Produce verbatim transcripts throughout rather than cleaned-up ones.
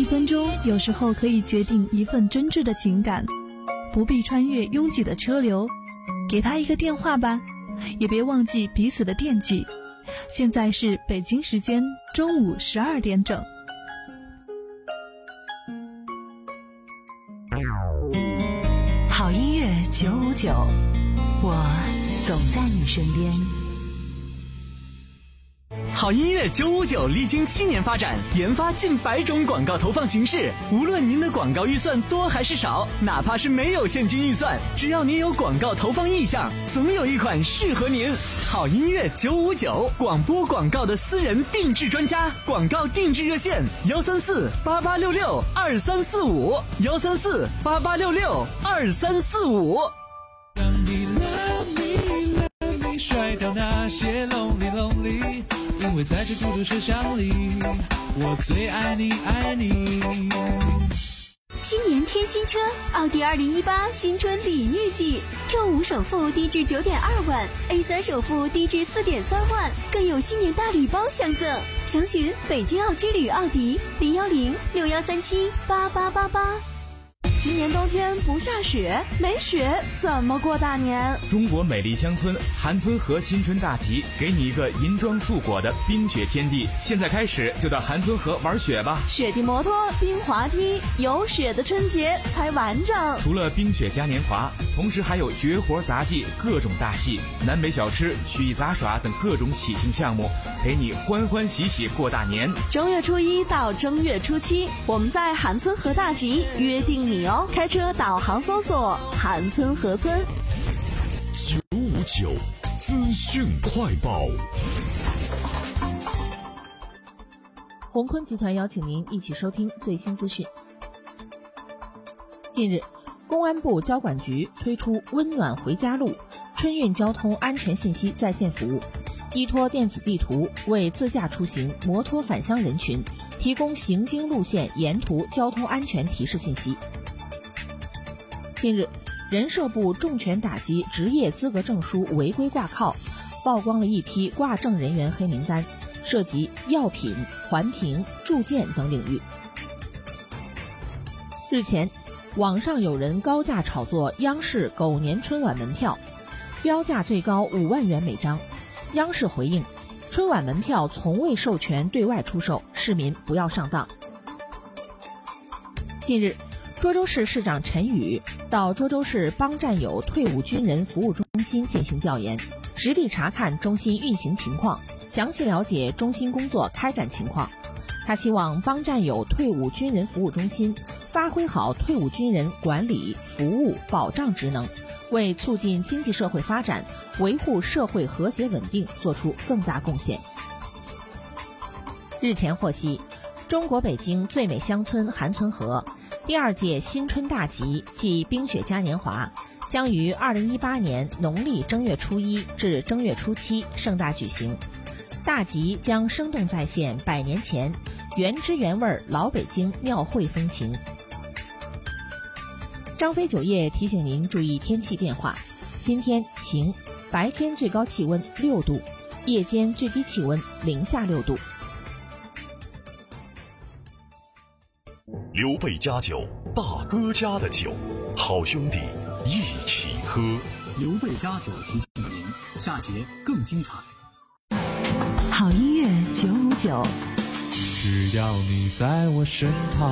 分钟有时候可以决定一份真挚的情感，不必穿越拥挤的车流，给他一个电话吧，也别忘记彼此的惦记。现在是北京时间中午十二点整。 好音乐九五九，我总在你身边。 好音乐九五九历经七年发展，研发近百种广告投放形式。无论您的广告预算多还是少，哪怕是没有现金预算，只要您有广告投放意向，总有一款适合您。好音乐九五九，广播广告的私人定制专家，广告定制热线幺三四八八六六二三四五幺三四八八六六二三四五。 让你 love me love me 甩掉那些 lonely lonely，因为在这孤独车厢里，我最爱你爱你。 新年添新车，奥迪二零一八新春礼遇季 ，Q 五首付低至九点二万 ，A 三首付低至四点三万，更有新年大礼包相赠。详询北京奥之旅奥迪零幺零六幺三七八八八八。 今年冬天不下雪，没雪怎么过大年？ 中国美丽乡村韩村河新春大集，给你一个银装素裹的冰雪天地。现在开始就到韩村河玩雪吧！ 雪地摩托、冰滑梯，有雪的春节才完整。 除了冰雪嘉年华，同时还有绝活杂技、各种大戏、南北小吃、曲艺杂耍等各种喜庆项目，陪你欢欢喜喜过大年。 正月初一到正月初七，我们在韩村河大集约定你哦！开车导航搜索韩村河村。 九五九资讯快报。 宏坤集团邀请您一起收听最新资讯。近日，公安部交管局推出温暖回家路春运交通安全信息在线服务，依托电子地图，为自驾出行、摩托返乡人群提供行经路线沿途交通安全提示信息。近日，人社部重拳打击职业资格证书违规挂靠，曝光了一批挂证人员黑名单，涉及药品、环评、铸件等领域。日前，网上有人高价炒作央视狗年春晚门票，标价最高五万元每张。央视回应，春晚门票从未授权对外出售，市民不要上当。近日，涿州市市长陈宇到涿州市帮战友退伍军人服务中心进行调研，实地查看中心运行情况，详细了解中心工作开展情况。他希望帮战友退伍军人服务中心发挥好退伍军人管理、服务、保障职能，为促进经济社会发展、维护社会和谐稳定做出更大贡献。日前获悉，中国北京最美乡村韩村河第二届新春大集暨冰雪嘉年华将于二零一八年农历正月初一至正月初七盛大举行。大集将生动再现百年前原汁原味老北京庙会风情。张飞酒业提醒您注意天气变化，今天晴，白天最高气温六度，夜间最低气温零下六度。 刘备家酒，大哥家的酒，好兄弟一起喝。 刘备家酒提醒您，下节更精彩。 好音乐九五九， 只要你在我身旁。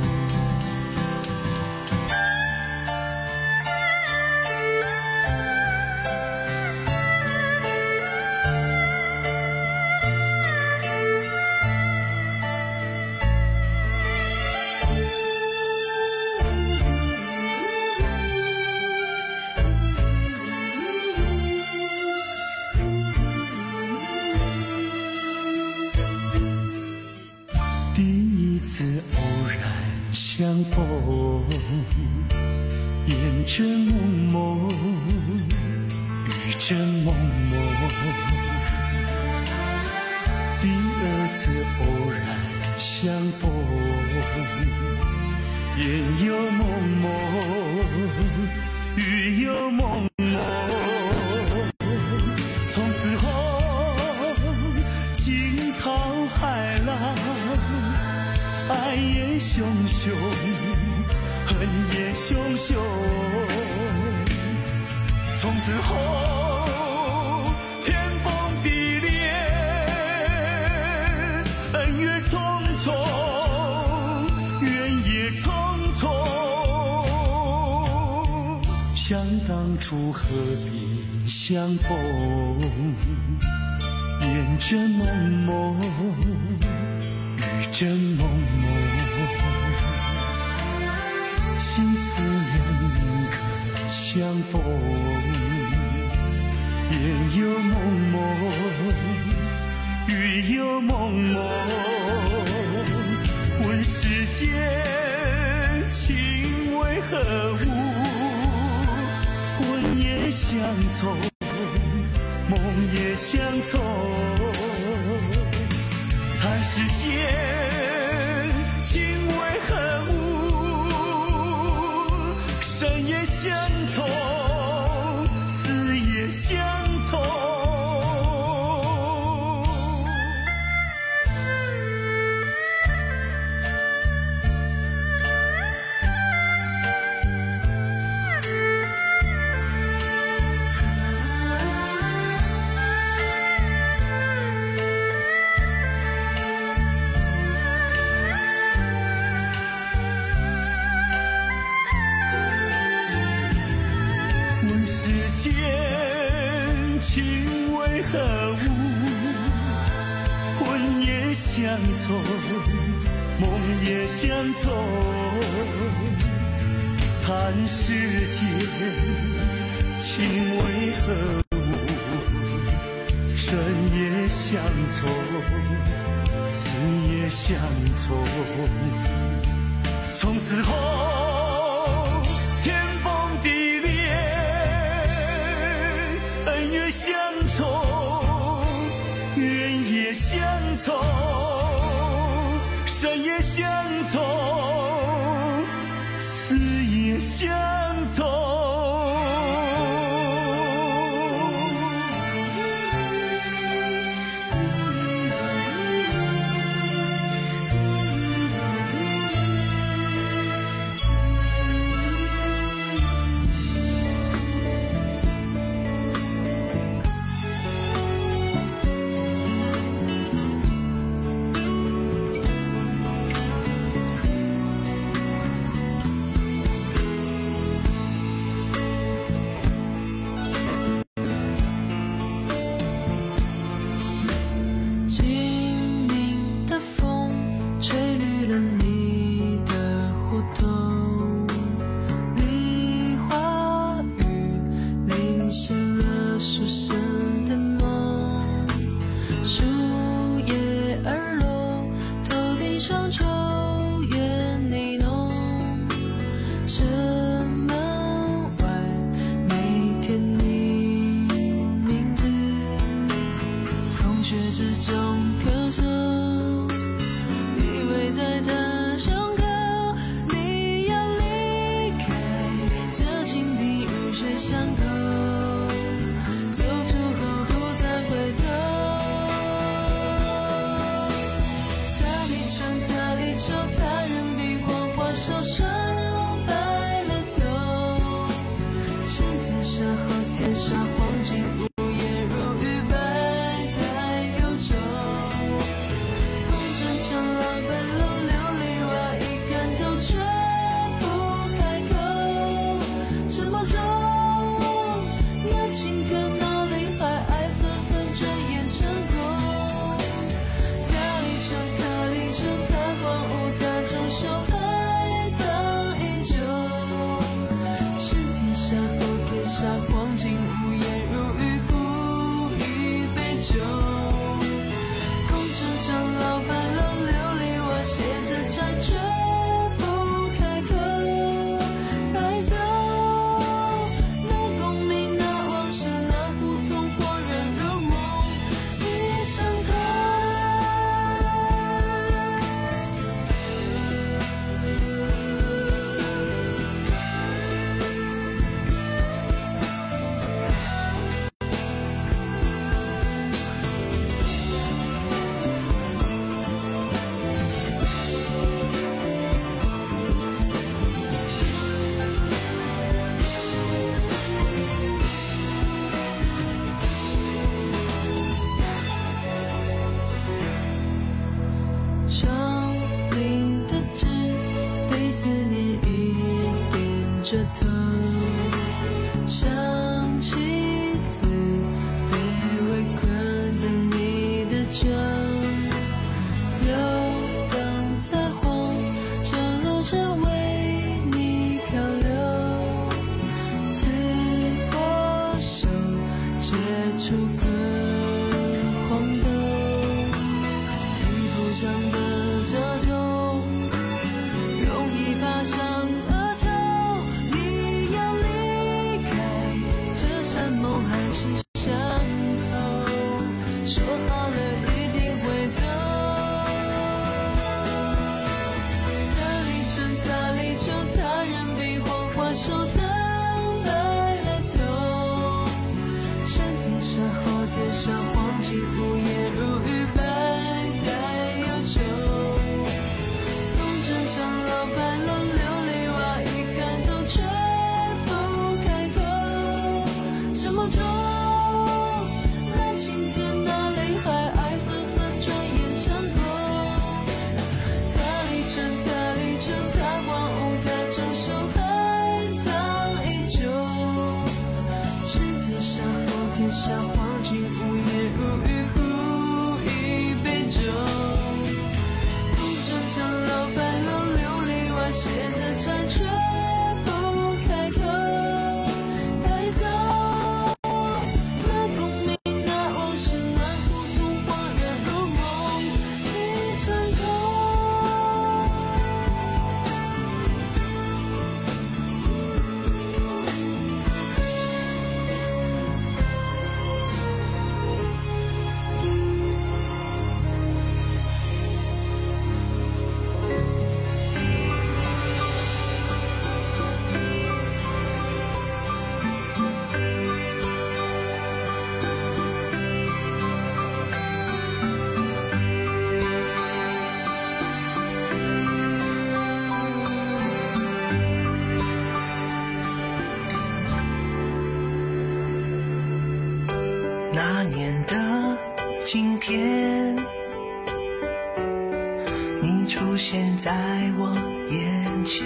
相逢，烟尘蒙蒙，雨阵蒙蒙。第二次偶然相逢，烟又蒙蒙，雨又蒙蒙。从此后，惊涛骇浪，爱爱也熊熊，恨也熊熊。从此后，天崩地裂，恩怨重重，怨也重重。想当初何必相逢，烟正蒙蒙，雨正蒙蒙，心思念宁可相逢，烟又蒙蒙，雨又蒙蒙。问世间情为何物？魂也相从，梦也相从。看世间情为何物？生也相从，死也相从。情为何物？魂也相从，梦也相从。看世间情为何物？生也相从，死也相从。从此后，天崩地裂，恩怨相从，怨也相从，生也相从，死也相从。 着头，想起最卑微困等你的酒，游荡在荒角落着为你漂流，刺破手接触个黄豆，皮肤上的褶皱容易爬上额头，你要离开这山盟海誓相扣，说好了一定回头。他离春，他离秋，他人比黄花瘦，等来了头。山天上，后天上，黄金无言如玉，白带忧愁。风筝上，老白龙，琉璃瓦，一竿头，却不开口。什么钟？那晴天，那雷海，爱恨恨，转眼成空。他离春，他离秋，他荒芜，他终首，海棠依旧。山天上，后天上，黄金无言如玉，不一杯酒。风筝上，老白龙，琉璃瓦，写着债，却不开口。带走那功名，那往事，那糊涂，恍然如梦一场空。 那年的今天，你出现在我眼前，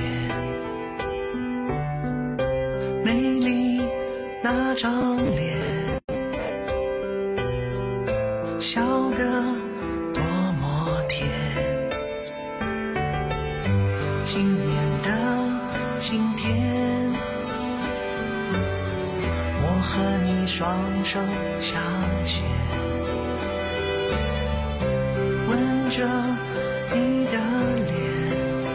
美丽那张脸，笑得多么甜。今年的今天，我和你双手相牵，吻着你的脸，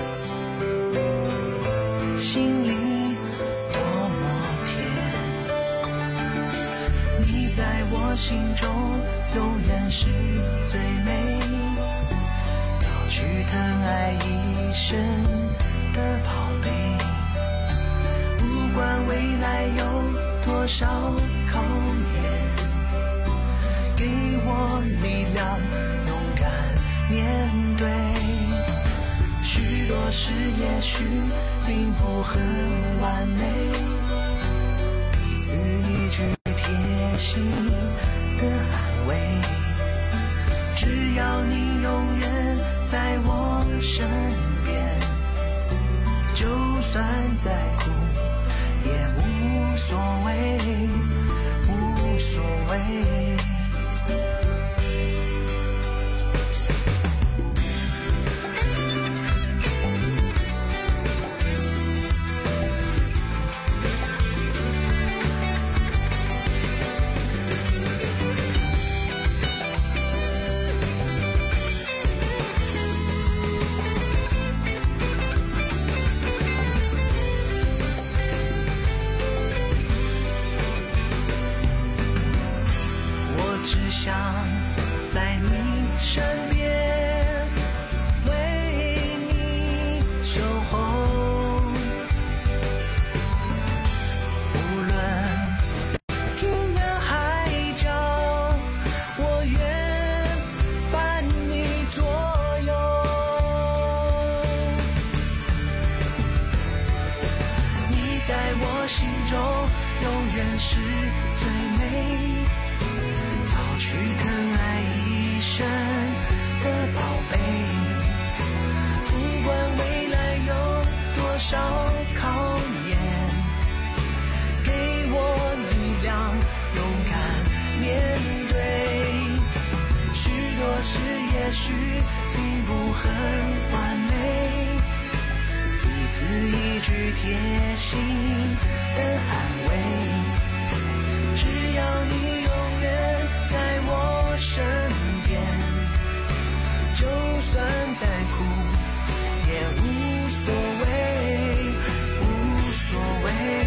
心里多么甜。你在我心中永远是最美，要去疼爱一生的宝贝。不管未来有多少考验，给我力量，勇敢面对。许多事也许并不很完美，彼此一句贴心的安慰。只要你永远在我身边，就算再苦也无所谓，无所谓。想在你身边，为你守候。无论天涯海角，我愿伴你左右。你在我心中永远是最美，去疼爱一生的也许并不很完美，彼此一句贴心的安慰，只要你永远在我身边，就算再苦也无所谓，无所谓。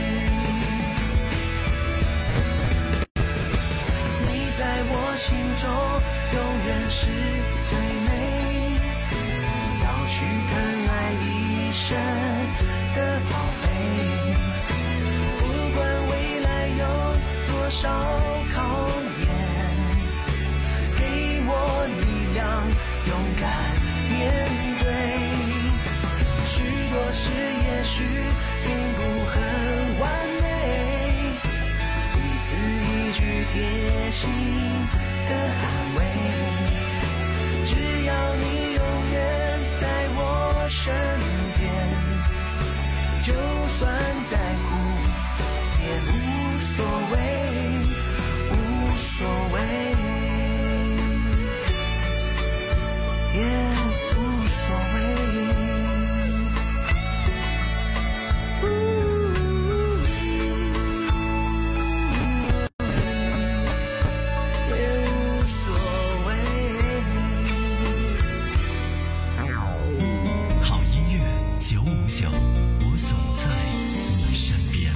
你在我心中永远是最美，要去疼爱一生的宝贝。不管未来有多少考验，给我力量，勇敢面对。许多事也许并不很完美，彼此一句贴心的安慰，只要你永远在我身边，就算再苦也无所谓，无所谓，也无所谓。 我总在你身边。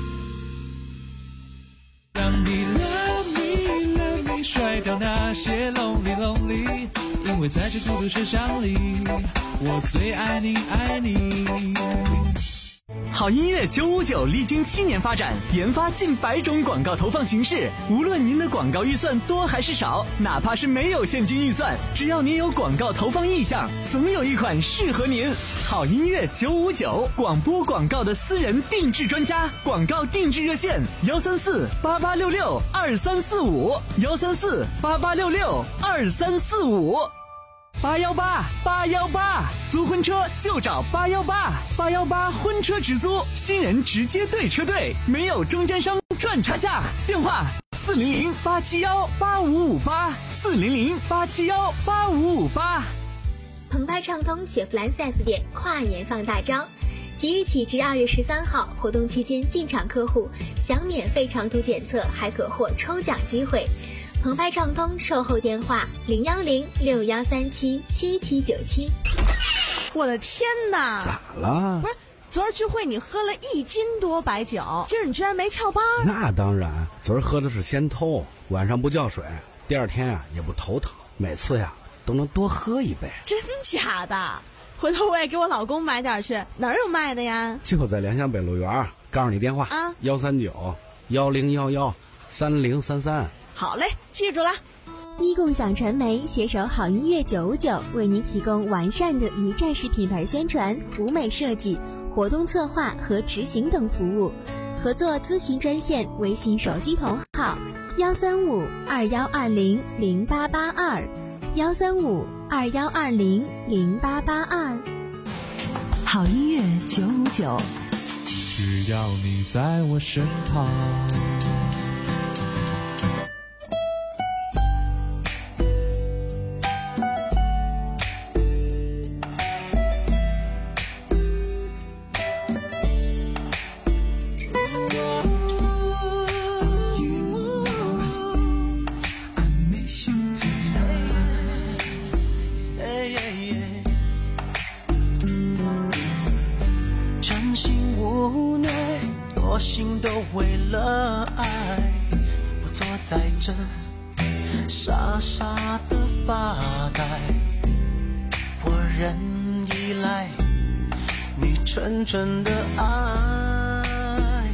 让你 love me love me 甩掉那些 lonely lonely， 因为在这孤独车厢里，我最爱你爱你。 好音乐九五九历经七年发展，研发近百种广告投放形式。无论您的广告预算多还是少，哪怕是没有现金预算，只要您有广告投放意向，总有一款适合您。好音乐九五九，广播广告的私人定制专家，广告定制热线：幺三四八八六六二三四五，幺三四八八六六二三四五。八幺八八幺八，租婚车就找八幺八，八幺八婚车直租，新人直接对车队，没有中间商赚差价。电话四零零八七幺八五五八，四零零八七幺八五五八。 澎湃畅通雪佛兰 四 S 店跨年放大招，即日起至二月十三号，活动期间进场客户享免费长途检测，还可获抽奖机会。澎湃畅通售后电话零幺零六幺三七七七九七。 我的天哪！ 咋了？ 不是，昨儿聚会你喝了一斤多白酒，今儿你居然没翘班？ 那当然，昨儿喝的是仙偷，晚上不叫水，第二天呀、啊、也不头疼，每次呀都能多喝一杯。 真假的？回头我也给我老公买点去，哪儿有卖的呀？ 就在良乡北路园，告诉你电话啊，幺三九幺零幺幺三零三三。 好嘞，记住了。 一共享传媒携手好音乐九五九，为您提供完善的一站式品牌宣传、舞美设计、活动策划和执行等服务。合作咨询专线：微信手机同号幺三五二幺二零零八八二，幺三五二幺二零零八八二。 好音乐九五九， 只要你在我身旁。 我心都为了爱，不坐在这傻傻的发呆。我仍依赖你纯纯的爱。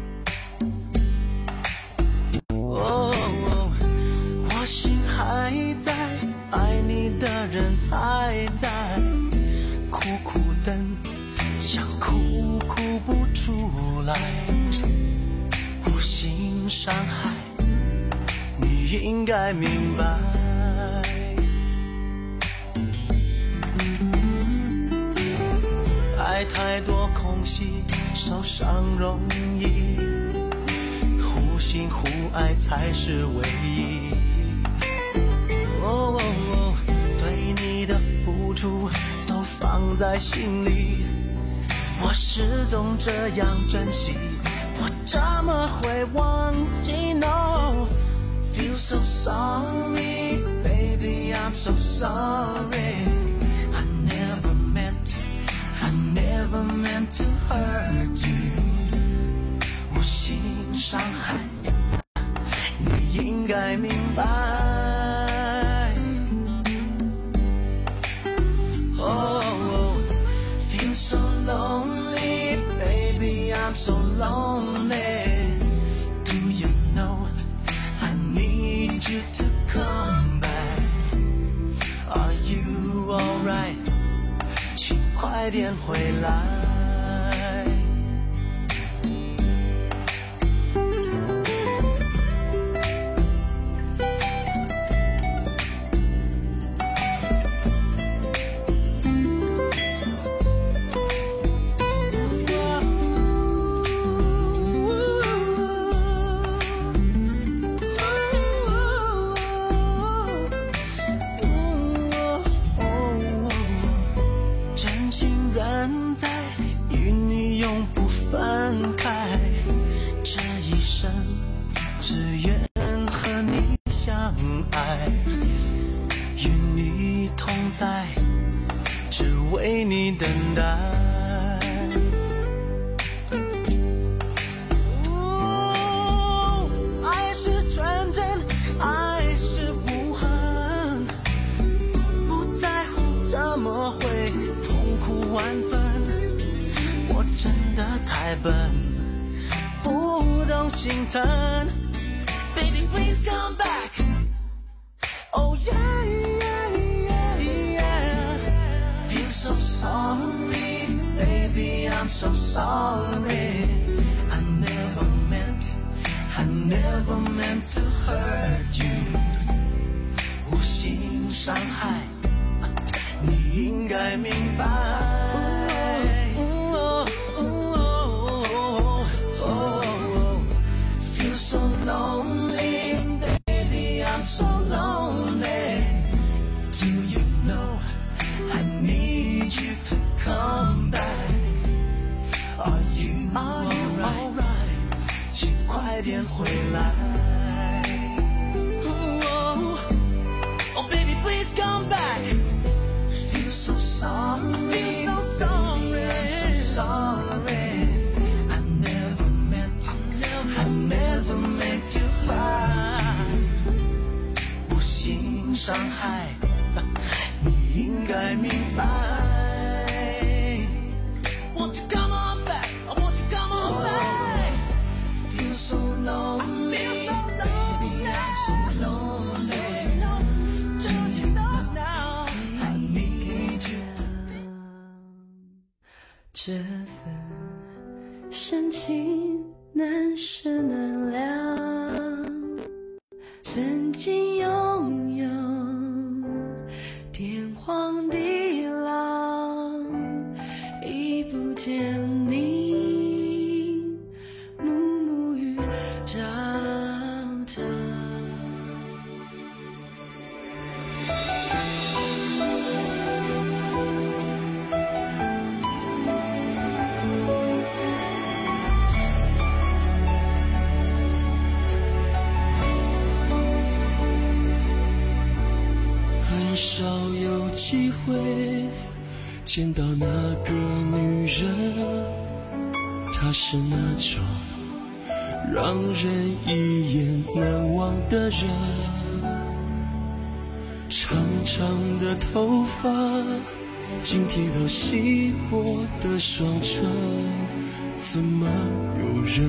哦，我心还在，爱你的人还在，苦苦等，想哭哭不出来。无心伤害，你应该明白。爱太多空隙，受伤容易，互信互爱才是唯一。哦哦哦， 付出都放在心里，我始终这样珍惜，我怎么会忘记 No Feel so sorry Baby I'm so sorry I never meant I never meant to hurt you 无心伤害你应该明白 Oh Feel so lonely Baby I'm so lonely Do you know I need you to come back Are you alright 请快点回来心疼 Baby please come back Oh yeah yeah yeah yeah Feel so sorry Baby I'm so sorry I never meant I never meant to hurt you 无心伤害你应该明白Lonely, baby, I'm so lonely. Do you know I need you to come back? Are you alright? 请快点回来。Oh, oh, baby, please come back. Feel so sorry, feel so sorry, I'm so sorry. I never meant, I never meant to hurt. 无心伤害，你应该明白。Won't you come on back? Won't you come on back? Feel so lonely, baby, I'm so lonely. Do you know now? I need you. 这份深情难舍难了，曾经拥有天荒地老，已不见你暮暮与朝朝。 很少有机会见到那个女人，她是那种让人一眼难忘的人。长长的头发紧贴到稀薄的双唇，怎么有人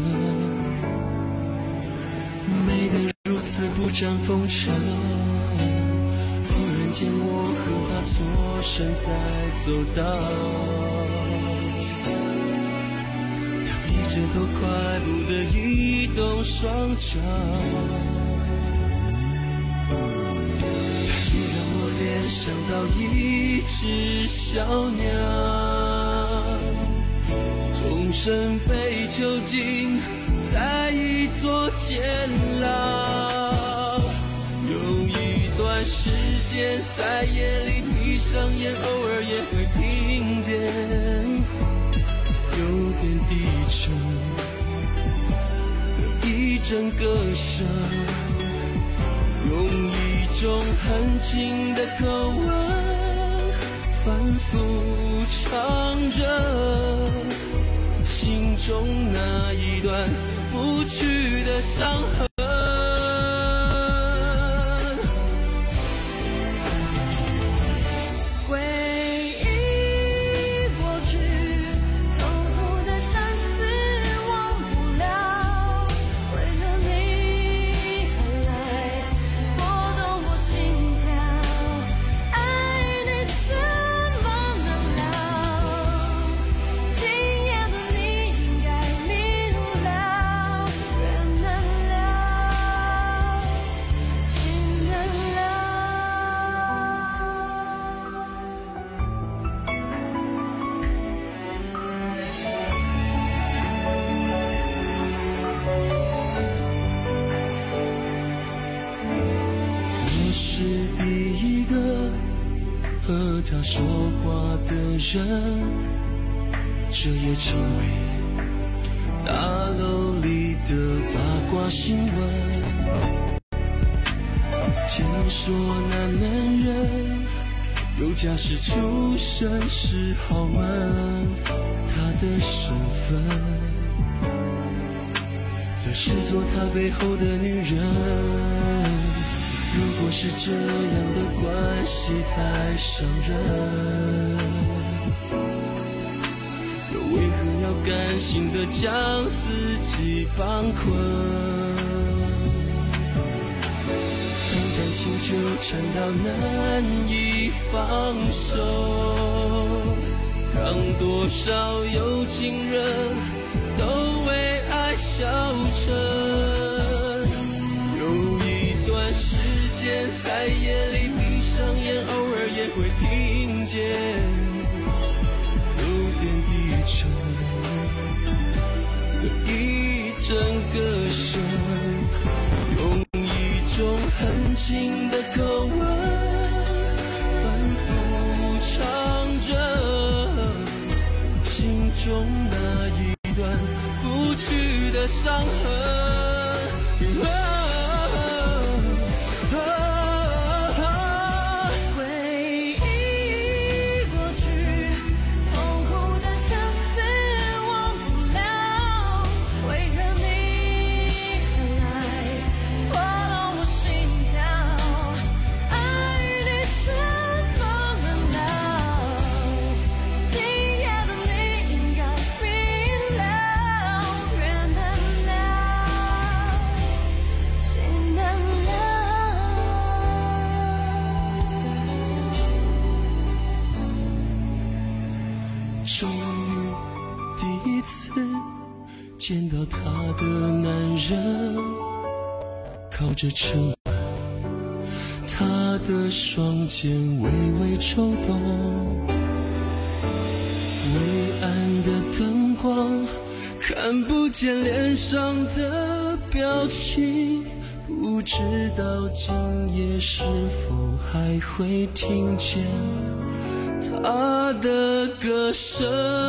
美得如此不沾风尘？见我和他错身在走道，他低着头快步地移动双脚，他也让我联想到一只小鸟，终身被囚禁在一座监牢，有一段段时间，在夜里闭上眼，偶尔也会听见有点低沉的一阵歌声，用一种很轻的口吻反复唱着心中那一段不去的伤痕。和他说话的人，这也成为大楼里的八卦新闻。听说那男人有家室出身是豪门，他的身份则是做他背后的女人。如果是这样的关系太伤人，又为何要甘心的将自己绑困？当感情纠缠到难以放手，让多少有情人都为爱消沉。有一段时间在夜里闭上眼，偶尔也会听见有点低沉的一阵歌声，用一种很轻的口吻反复唱着心中那一段不去的伤痕。终于第一次见到他的男人，靠着车门，他的双肩微微抽动，微暗的灯光看不见脸上的表情，不知道今夜是否还会听见他的歌声。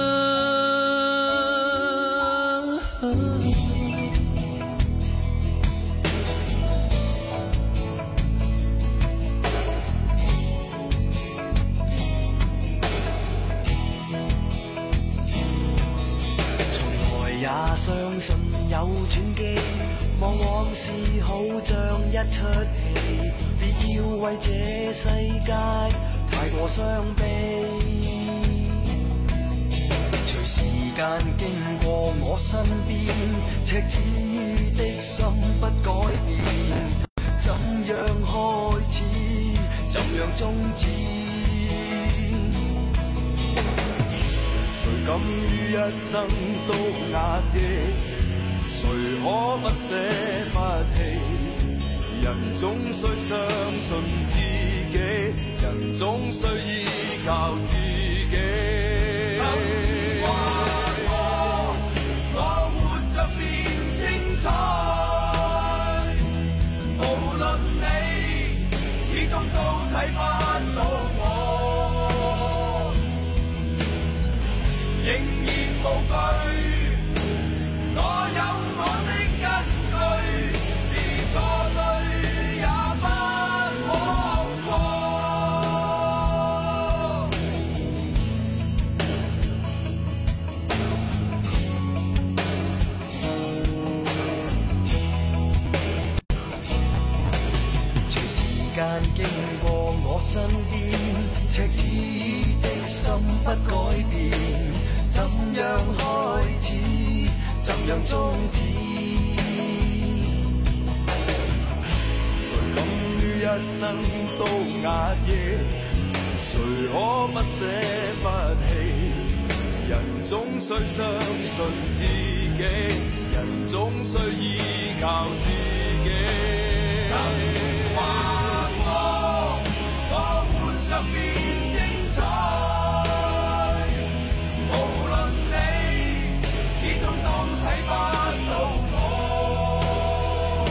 從來也相信有轉機，往往事好像一出戲，別要為這世界太過傷悲。隨時間經過我身邊，赤子的心不改變，怎樣開始，怎樣終止？誰敢於一生都壓抑？誰可不捨不棄？人總需相信自己，人總需依靠自己。曾話我，我活着變精彩，無論你似始終都睇不到我，仍然無懼。我有我的根據，是錯對也不枉過。隨時間經過我身邊，赤子的心不改變，怎樣開始，怎樣終止？誰敢於一生都壓抑？誰可不捨不棄？人總須相信自己，人總須依靠自己。曾話過，我活着變精彩，無論你始終都睇不到我，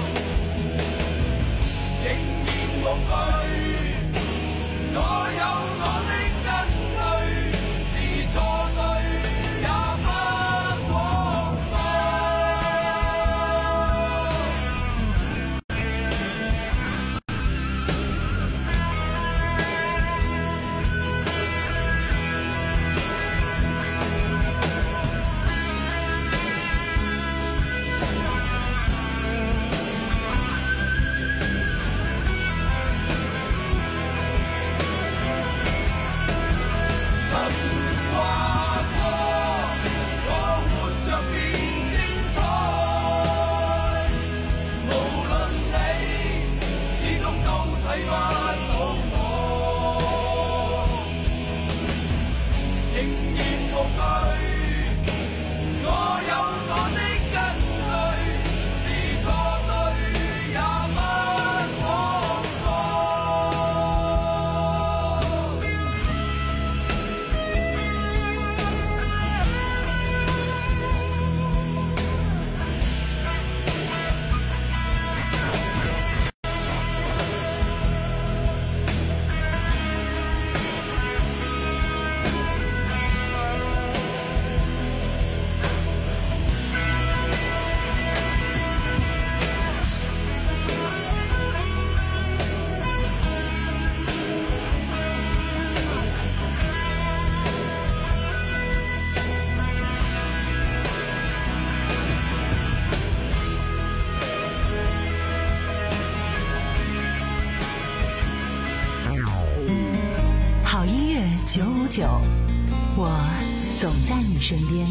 仍然無懼。我有我的根據，是錯對也不枉過。 九五九，我总在你身边。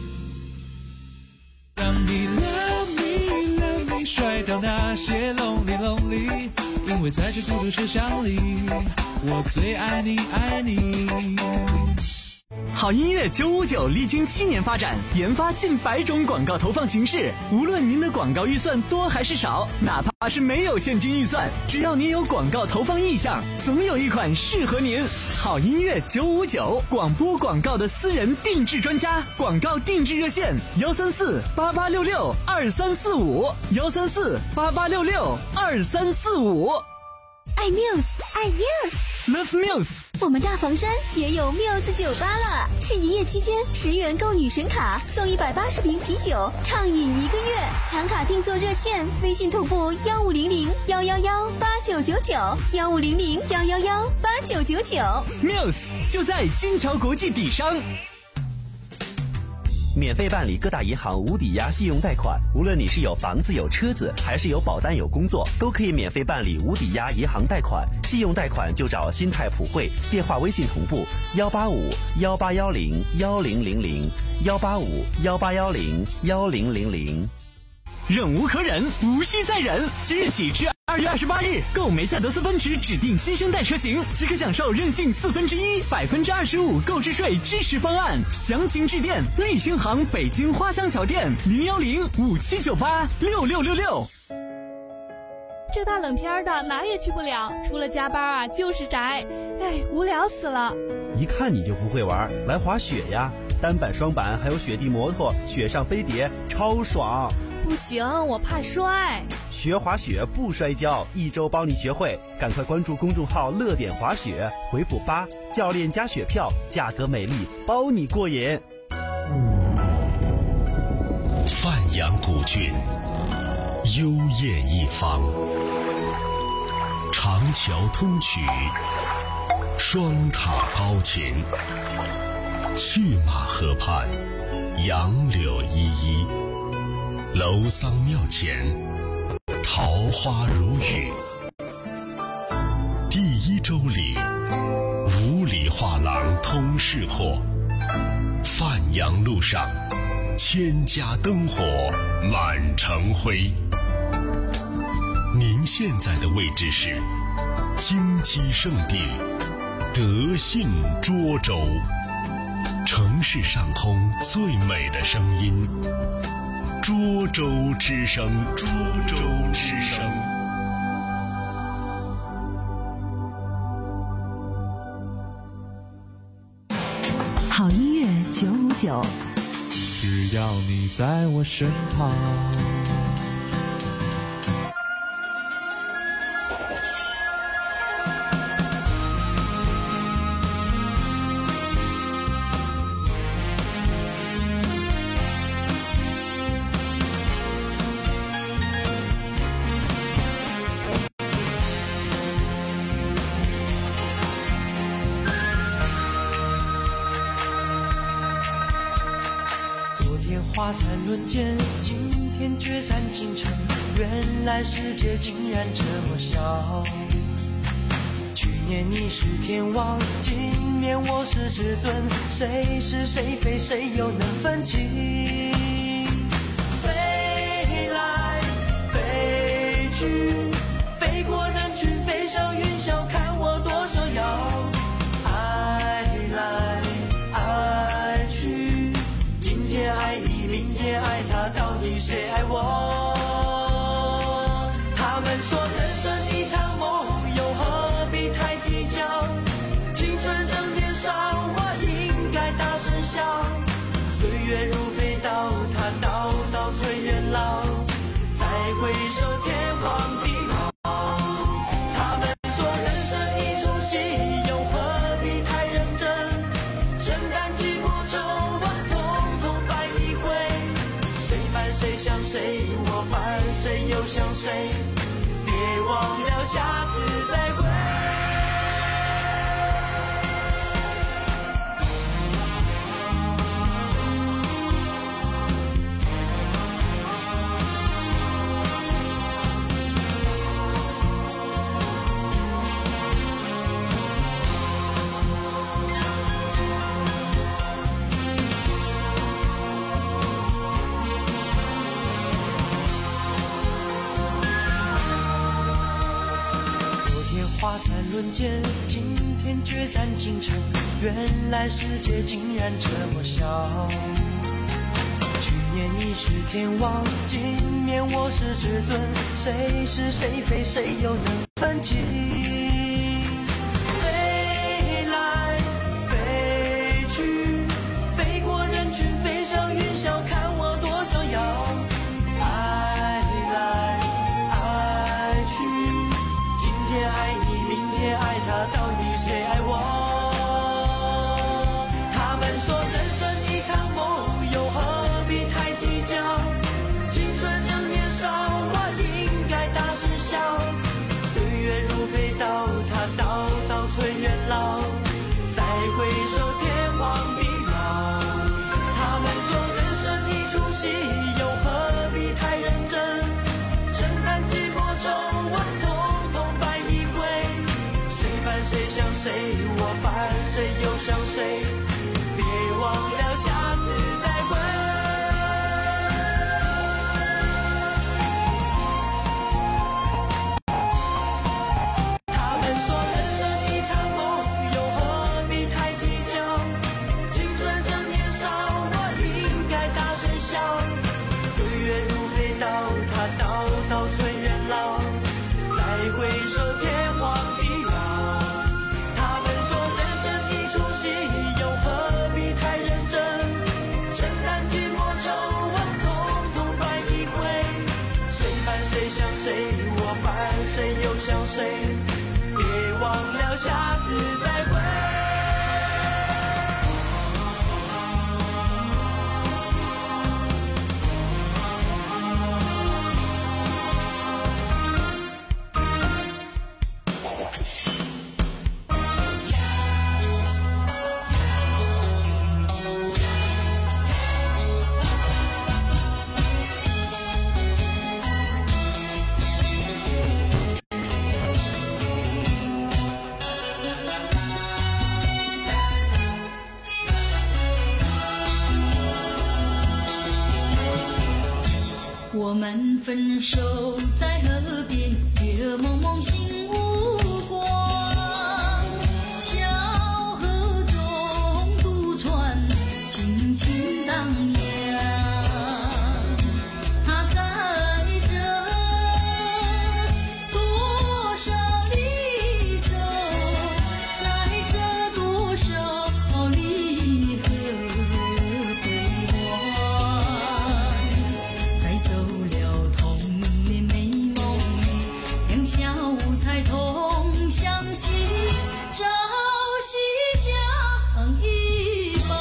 让你 love me love me 甩掉那些 lonely lonely， 因为在这孤独车厢里，我最爱你爱你。 好音乐九五九历经七年发展，研发近百种广告投放形式。无论您的广告预算多还是少，哪怕是没有现金预算，只要您有广告投放意向，总有一款适合您。好音乐九五九，广播广告的私人定制专家，广告定制热线：幺三四八八六六二三四五，幺三四八八六六二三四五。 爱 Muse， 爱 Muse。Love Muse， 我们大房山也有 Muse 酒吧了。是营业期间，十元购女神卡，送一百八十瓶啤酒，畅饮一个月。抢卡定做热线，微信同步幺五零零幺幺幺八九九九，幺五零零幺幺幺八九九九。 Muse 就在金桥国际底商。 免费办理各大银行无抵押信用贷款，无论你是有房子有车子，还是有保单有工作，都可以免费办理无抵押银行贷款。信用贷款就找新泰普惠，电话微信同步幺八五幺八幺零幺零零零幺八五幺八幺零幺零零零。 忍无可忍，无需再忍。即日起至二月二十八日，购梅赛德斯奔驰指定新生代车型，即可享受任性四分之一、百分之二十五购置税支持方案。详情致电立新行北京花乡桥店零幺零五七九八六六六六。 这大冷天的哪也去不了，除了加班啊就是宅，哎，无聊死了。 一看你就不会玩，来滑雪呀！单板、双板还有雪地摩托、雪上飞碟，超爽！ 不行，我怕摔。 学滑雪不摔跤，一周包你学会。赶快关注公众号乐点滑雪，回复八，教练加雪票，价格美丽，包你过瘾。 范阳古郡，幽艳一方，长桥通衢，双塔高琴，去马河畔，杨柳依依，楼桑庙前，桃花如雨。第一周里，五里画廊通市货，范阳路上，千家灯火满城辉。您现在的位置是金鸡圣地德信涿州，城市上空最美的声音，涿州之声，涿州之声。 好音乐九五九， 只要你在我身旁。 华山论剑，今天决战京城，原来世界竟然这么小。去年你是天王，今年我是至尊，谁是谁非，谁又能分清？飞来飞去，飞过人群，飞上云霄，看我多逍遥。爱来爱去，今天爱你，明天爱他，到底谁爱我？他们说人生一场梦，又何必太计较？青春正年少，我应该大声笑。岁月如飞刀，它刀刀催人老。再回首，天荒地老。他们说人生一出戏，又何必太认真？真感激莫愁，我统统摆一回。谁伴谁想谁，我伴谁又想谁？别忘了下次再会。华山论剑，今天决战京城，原来世界竟然这么小。去年你是天王，今年我是至尊，谁是谁非，谁又能分清？飞来飞去，飞过人群，飞上云霄，看我多逍遥。爱来爱去，今天爱你，爱他，到底谁爱我？他们说人生一场梦，又何必太计较？青春正年少，我应该大声笑。岁月如飞刀，它刀刀催人老。再回首，天荒地老。他们说人生一出戏，又何必太认真？真感激莫愁，我统统摆一回。谁伴谁想谁，我伴谁又想谁？别忘了下次再会。他们说人生一场梦，又何下次再会。 我们分手在河边，月蒙蒙心无光，小河中渡船，轻轻荡漾。它载着多少离愁，载着多少离合悲欢。再走了童年美梦里，两小无猜同相惜，朝夕相依伴。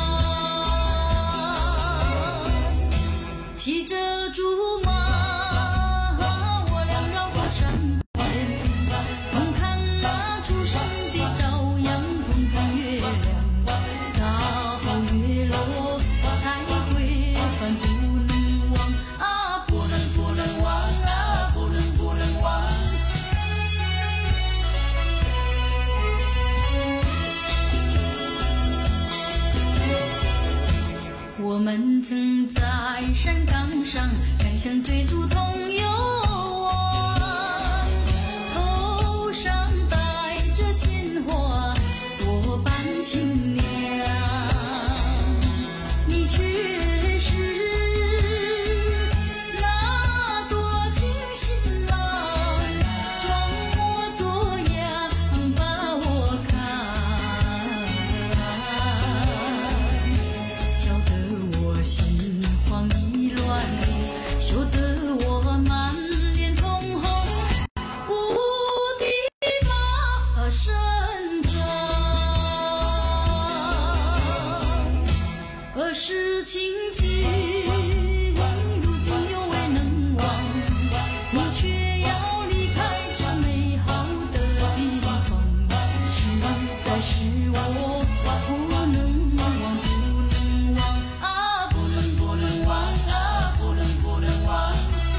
骑着竹马，我俩绕过山边，同看那初升的朝阳，同看月亮到月落，才会返不能忘啊，不能不能忘啊，不能不能忘。我们曾在山岗上山相追逐同游玩，头上戴着鲜花，多伴清凉。你却是那多情新郎，装模作样把我看，瞧得我心慌意乱，羞得我满脸通红，无地把深藏。儿时情景，如今又未能忘，你却要离开这美好的地方，实在是我不能忘，不能忘啊，不能不能忘啊，不能不能忘。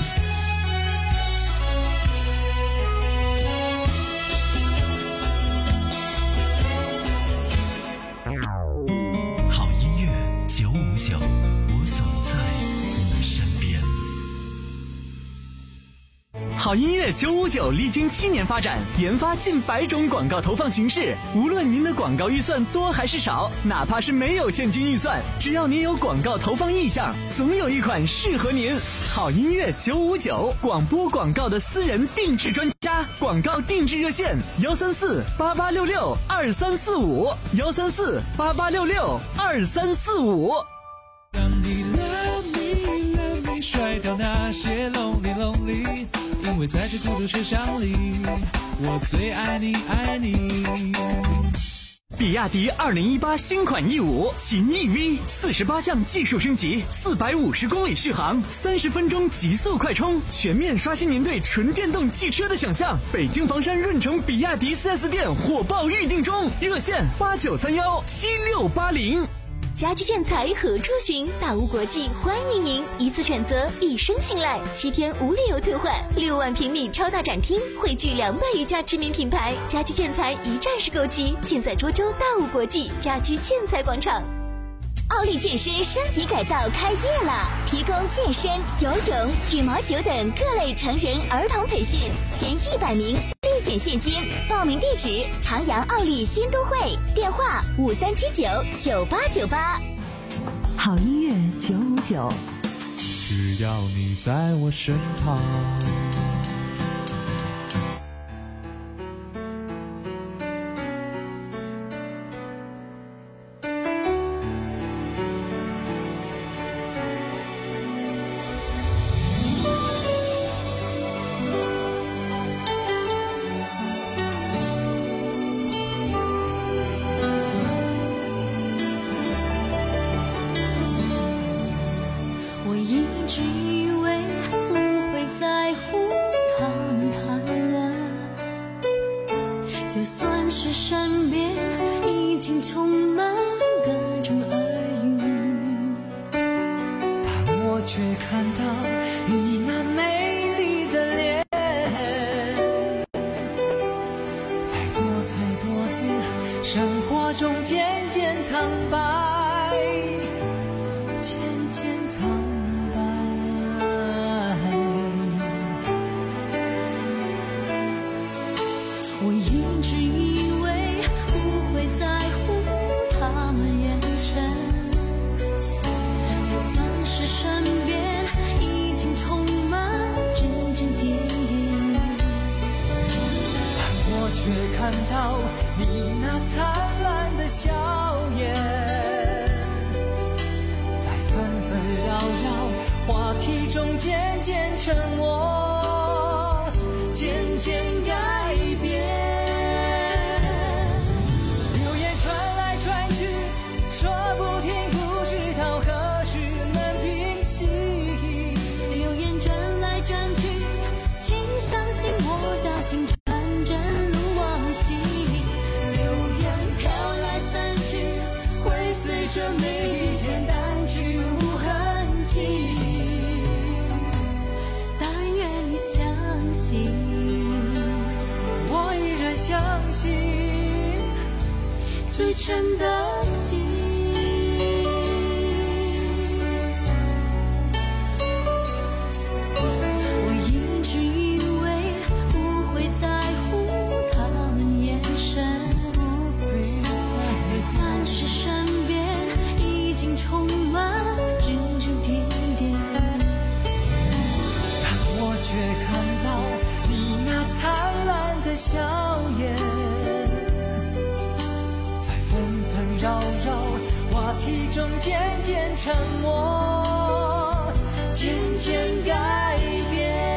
好音乐九五九，我总在你身边。好音乐九五九历经七年发展，研发近百种广告投放形式。无论您的广告预算多还是少，哪怕是没有现金预算，只要您有广告投放意向，总有一款适合您。好音乐九五九，广播广告的私人定制专家，广告定制热线：幺三四八八六六二三四五，幺三四八八六六二三四五。 让你 love me love me 甩掉那些 lonely lonely， 因为在这孤独车厢里，我最爱你爱你。 比亚迪二零一八新款 E 五 秦 E V， 四十八项技术升级，四百五十公里续航，三十分钟极速快充，全面刷新您对纯电动汽车的想象。北京房山润城比亚迪 四 S 店火爆预定中，热线八九三幺七六八零。 家居建材何处寻？大屋国际欢迎您，一次选择，一生信赖，七天无理由退换，六万平米超大展厅，汇聚两百余家知名品牌，家居建材一站式购齐，尽在涿州大屋国际家居建材广场。奥利健身升级改造开业了，提供健身、游泳、羽毛球等各类成人儿童培训，前一百名立减现金。报名地址：长阳奥利新都会，电话五三七九九八九八。 好音乐九五九， 只要你在我身旁。 就算是身边已经充满各种耳语， 但我却看到你那美丽的脸，在多彩多姿生活中渐渐苍白，渐渐苍白。 我一直以为不会在乎他们眼神，就算是身边已经充满指指点点， 但我却看到你那灿烂的笑颜，在纷纷扰扰话题中渐渐沉默，渐渐改变。流言传来传去，说不停，不知道何时能平息。 流言转来转去，请相信我的心传真如往昔。 流言飘来散去，会随着每一天淡去无痕迹。 但愿你相信， 我依然相信最真的心。我一直以为不会在乎他们眼神，就算是身边已经充满指指点点， 但我却看到你那灿烂的笑颜，在纷纷扰扰话题中渐渐沉默，渐渐改变。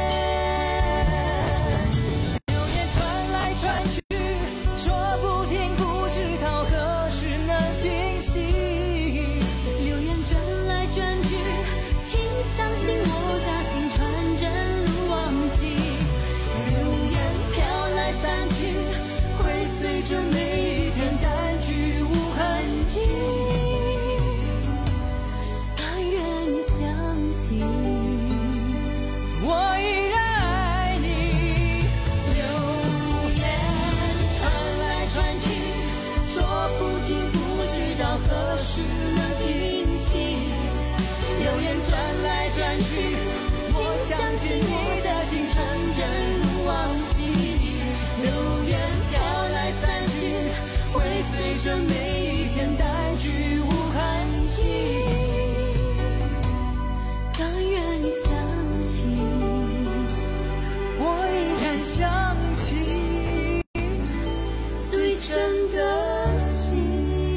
流言传来传去，说不停，不知道何时能平息。 流言转来转去，请相信我的心传真如往昔。 流言飘来散去，会随着每一天淡去无痕迹。 但愿你相信， 我依然爱你。流言传来传去，说不停，不知道何时能平息。流言转来转去，我相信你的心纯真如往昔。流言飘来散去，会随着每一天淡去无痕迹。 但愿你相信， 我依然相信最真的心。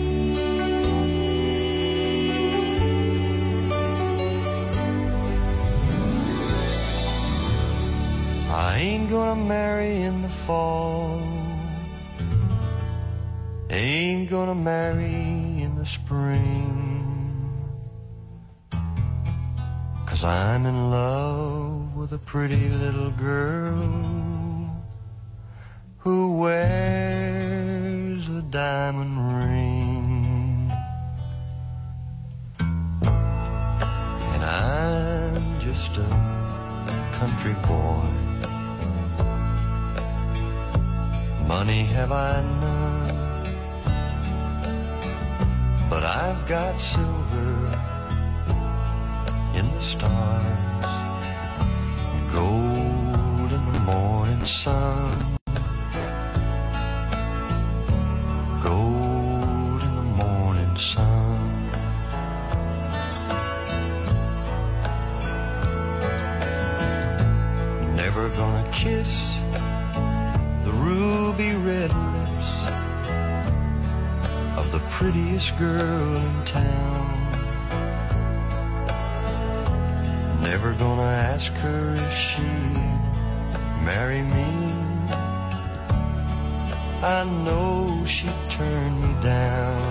I ain't gonna marry in the fall, ain't gonna marry in the spring, 'cause I'm in love with a pretty little girl who wears a diamond ring, and I'm just a country boy. Money have I none, but I've got silver in the stars, gold in the morning sun, gold in the morning sun. Never gonna kiss the ruby red lips of the prettiest girl in town. Never gonna ask her if she'd marry me. I know she'd turn me down,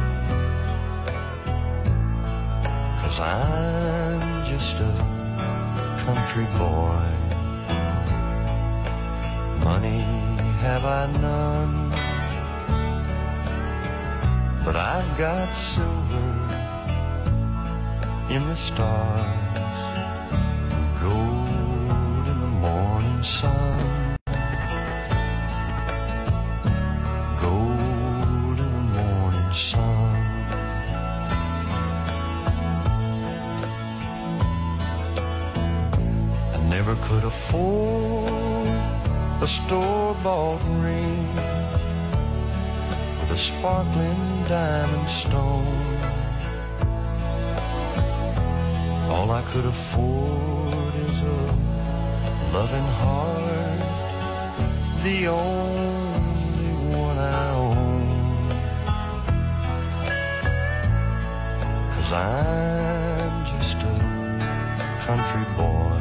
'cause I'm just a country boy. Money have I none, but I've got silver in the stars, gold in the morning sun, gold in the morning sun. I never could afford a store-bought ring with a sparkling diamond stone. All I could afford is a loving heart, the only one I own. 'Cause I'm just a country boy,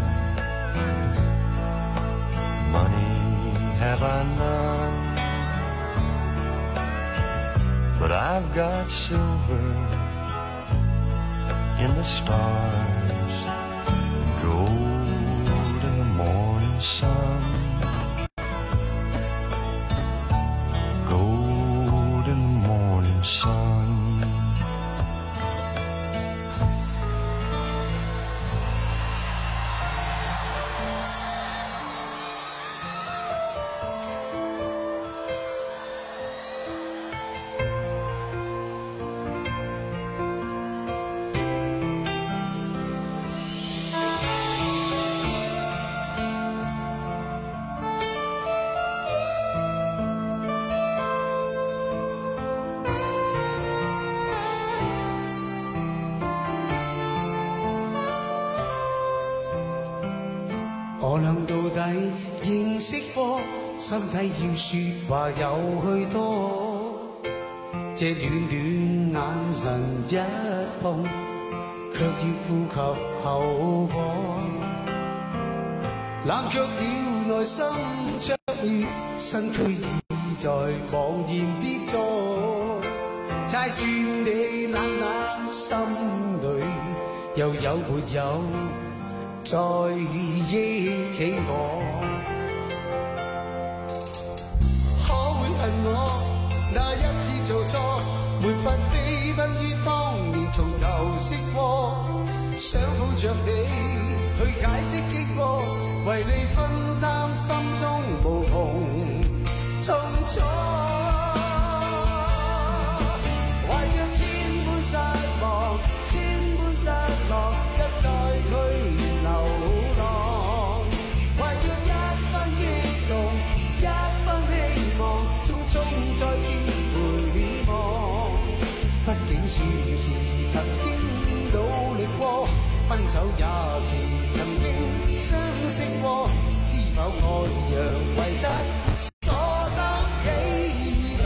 money have I none, but I've got silver in the stars, gold in the morning sun, gold in the morning sun. 我俩到底認識過，心底要說話有許多，這暖暖眼神一碰，卻要顧及後果，冷卻了內心灼熱，身軀已在茫然跌坐，猜算你冷冷心裏又有沒有再憶起我，可會恨我那一次做錯，沒法飛奔於當年從頭識過，想抱着你去解釋經過，為你分擔心中無窮痛楚，懷着千般失望，千般失落，一再驅流浪，懷着一分激動，一分希望，匆匆再次回望。畢竟算是曾經努力過，分手也是曾經相識過，知否愛若遺失，所得幾多？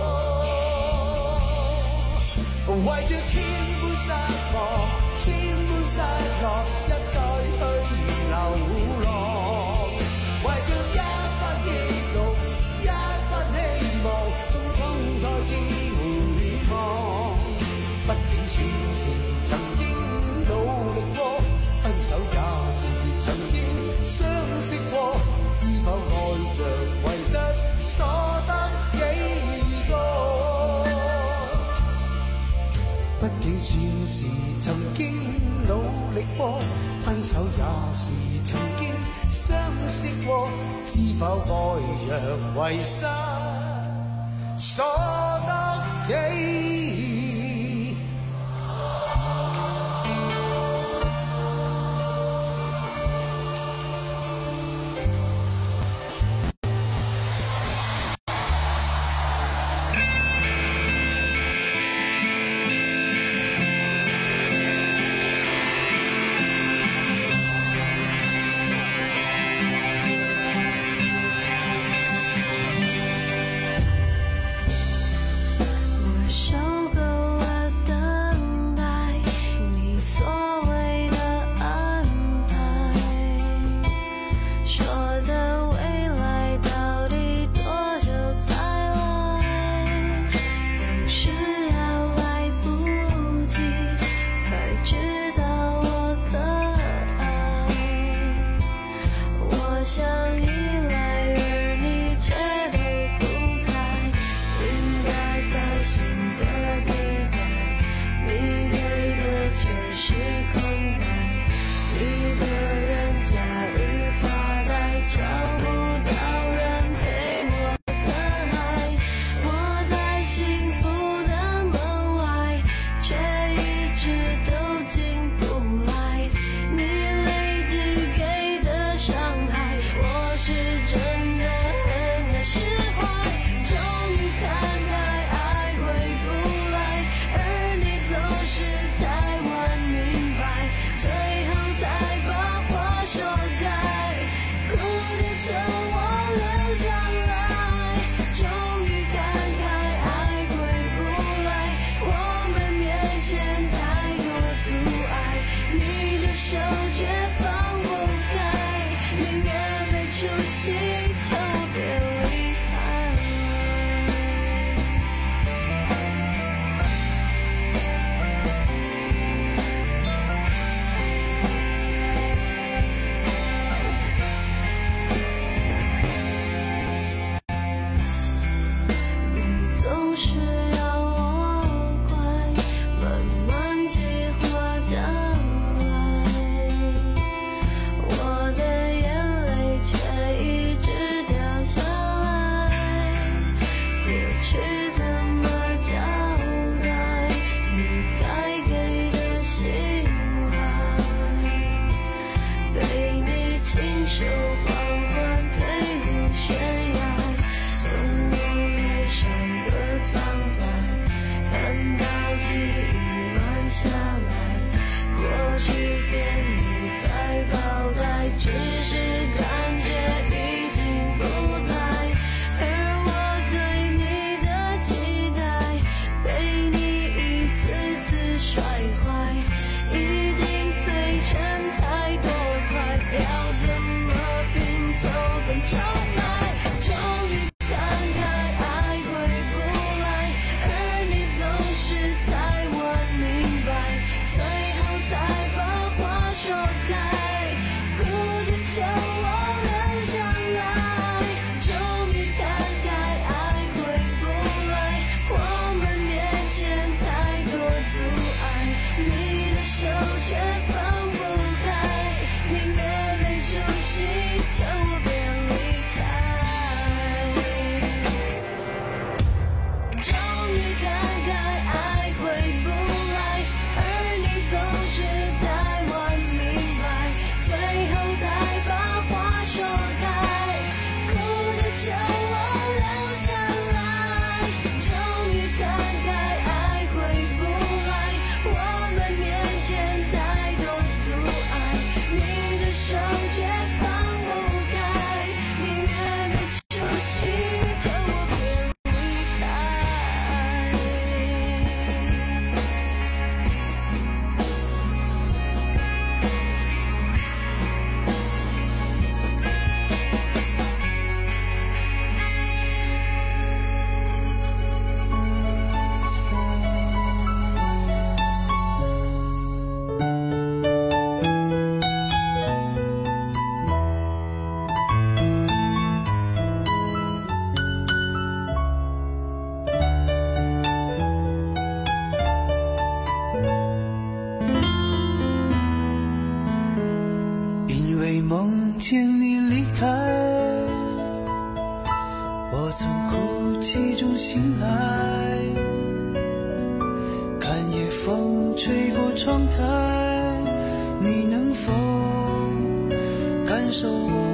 懷着千般失望，千般失落，一再去流浪，懷着一分激動，一分希望，匆匆再次回望。畢竟算是曾經努力過，分手也是曾經相識過，知否愛若遺失，所得幾多？畢竟算是曾經努力過，分手也是曾經相識過，知否愛若遺失，所得幾我收割雾气中醒来，看夜风吹过窗台，你能否感受我